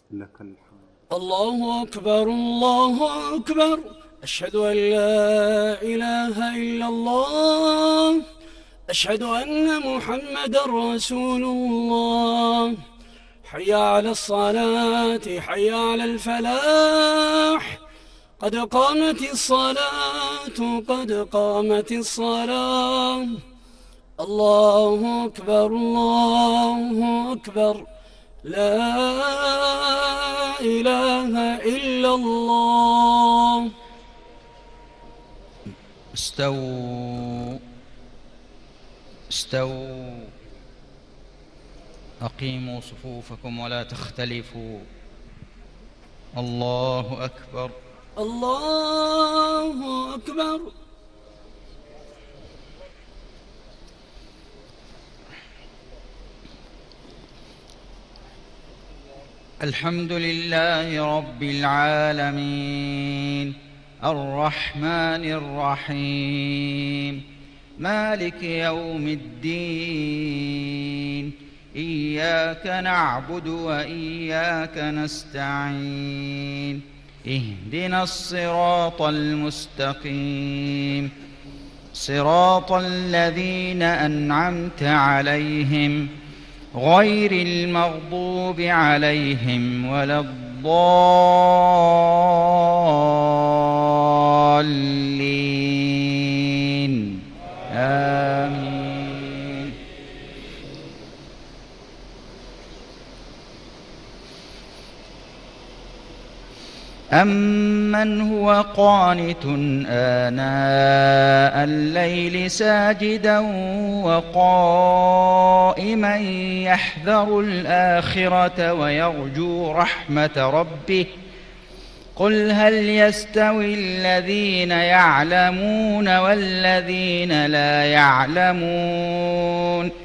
لك الحمد. الله أكبر الله أكبر. أشهد أن لا إله إلا الله. أشهد أن محمدا رسول الله. حي على الصلاة حي على الفلاح. قد قامت الصلاة قد قامت الصلاة. الله أكبر الله أكبر. لا إله إلا الله. استووا استووا. أقيموا صفوفكم ولا تختلفوا. الله أكبر. الله أكبر. الحمد لله رب العالمين الرحمن الرحيم مالك يوم الدين. إياك نعبد وإياك نستعين. اهدنا الصراط المستقيم صراط الذين أنعمت عليهم غير المغضوب عليهم ولا الضالين. آمين. أمن هو قانت آناء الليل ساجدا وقائما يحذر الآخرة ويرجو رحمة ربه. قل هل يستوي الذين يعلمون والذين لا يعلمون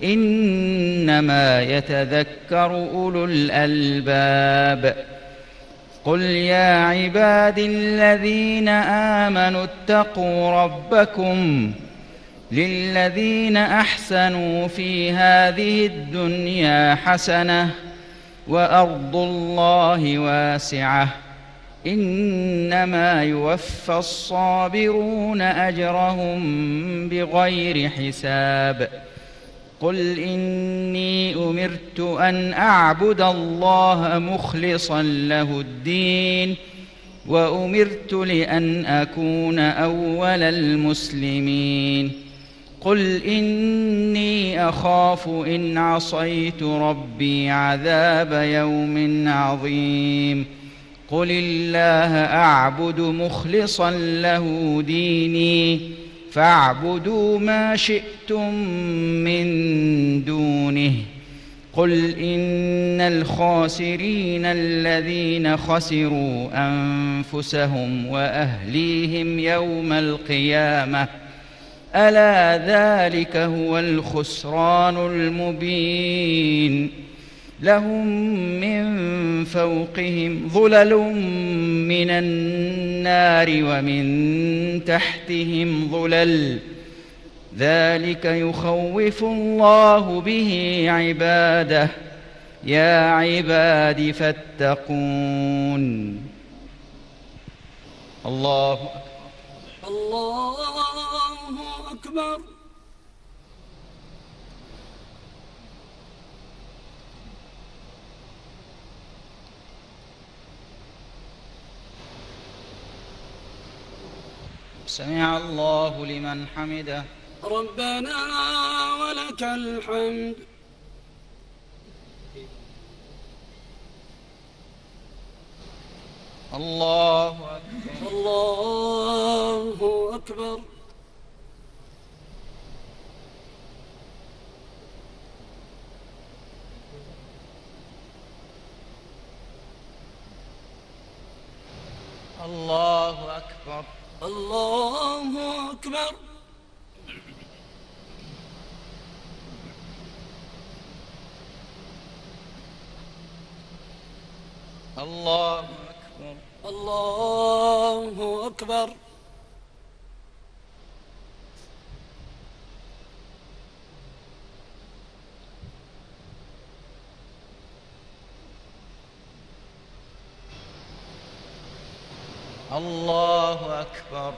إنما يتذكر أولو الألباب. قل يا عبادي الذين آمنوا اتقوا ربكم للذين أحسنوا في هذه الدنيا حسنة وأرض الله واسعة إنما يوفى الصابرون أجرهم بغير حساب. قل إني أمرت أن أعبد الله مخلصا له الدين وأمرت لأن أكون أول المسلمين. قل إني أخاف إن عصيت ربي عذاب يوم عظيم. قل الله أعبد مخلصا له ديني فاعبدوا ما شئتم من دونه. قل إن الخاسرين الذين خسروا أنفسهم وأهليهم يوم القيامة ألا ذلك هو الخسران المبين. لهم من فوقهم ظلل من النار ومن تحتهم ظلل ذلك يخوف الله به عباده. يا عباد فاتقون. الله أكبر. الله أكبر. سمع الله لمن حمده. ربنا ولك الحمد. الله أكبر. الله أكبر. الله أكبر. الله أكبر. الله أكبر. الله أكبر. الله أكبر.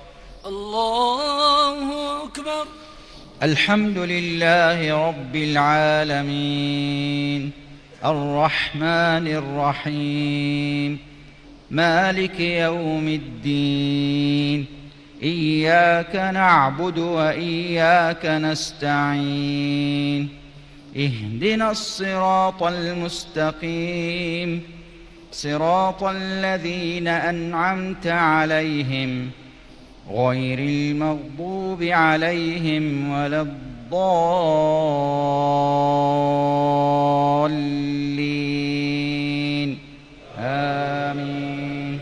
الله أكبر. الحمد لله رب العالمين الرحمن الرحيم مالك يوم الدين إياك نعبد وإياك نستعين اهدنا الصراط المستقيم صراط الذين أنعمت عليهم غير المغضوب عليهم ولا الضالين آمين.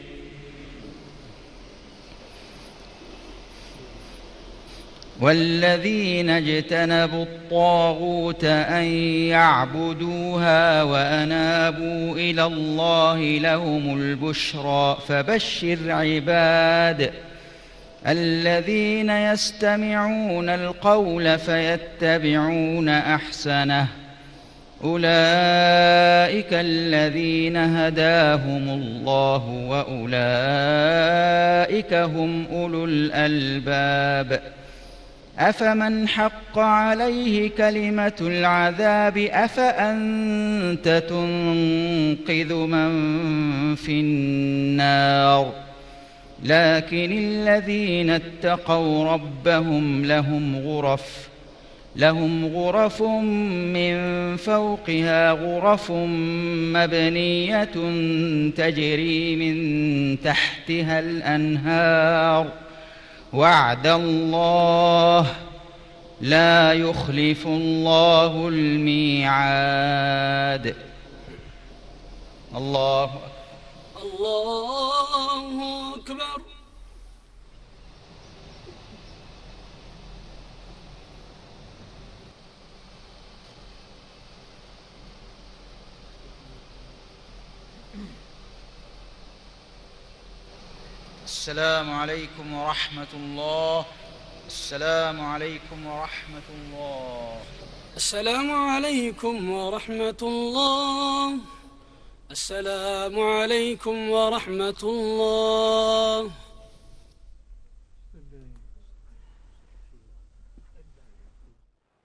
والذين اجتنبوا الطاغوت أن يعبدوها وأنابوا إلى الله لهم البشرى فبشر عباد الذين يستمعون القول فيتبعون أحسنه أولئك الذين هداهم الله وأولئك هم أولو الألباب. أفمن حق عليه كلمة العذاب أفأنت تنقذ من في النار لكن الذين اتقوا ربهم لهم غرف من فوقها غرف مبنية تجري من تحتها الأنهار وعد الله لا يخلف الله الميعاد. الله أكبر. الله أكبر. السلام عليكم ورحمة الله. السلام عليكم ورحمة الله. السلام عليكم ورحمة الله. السلام عليكم ورحمة الله.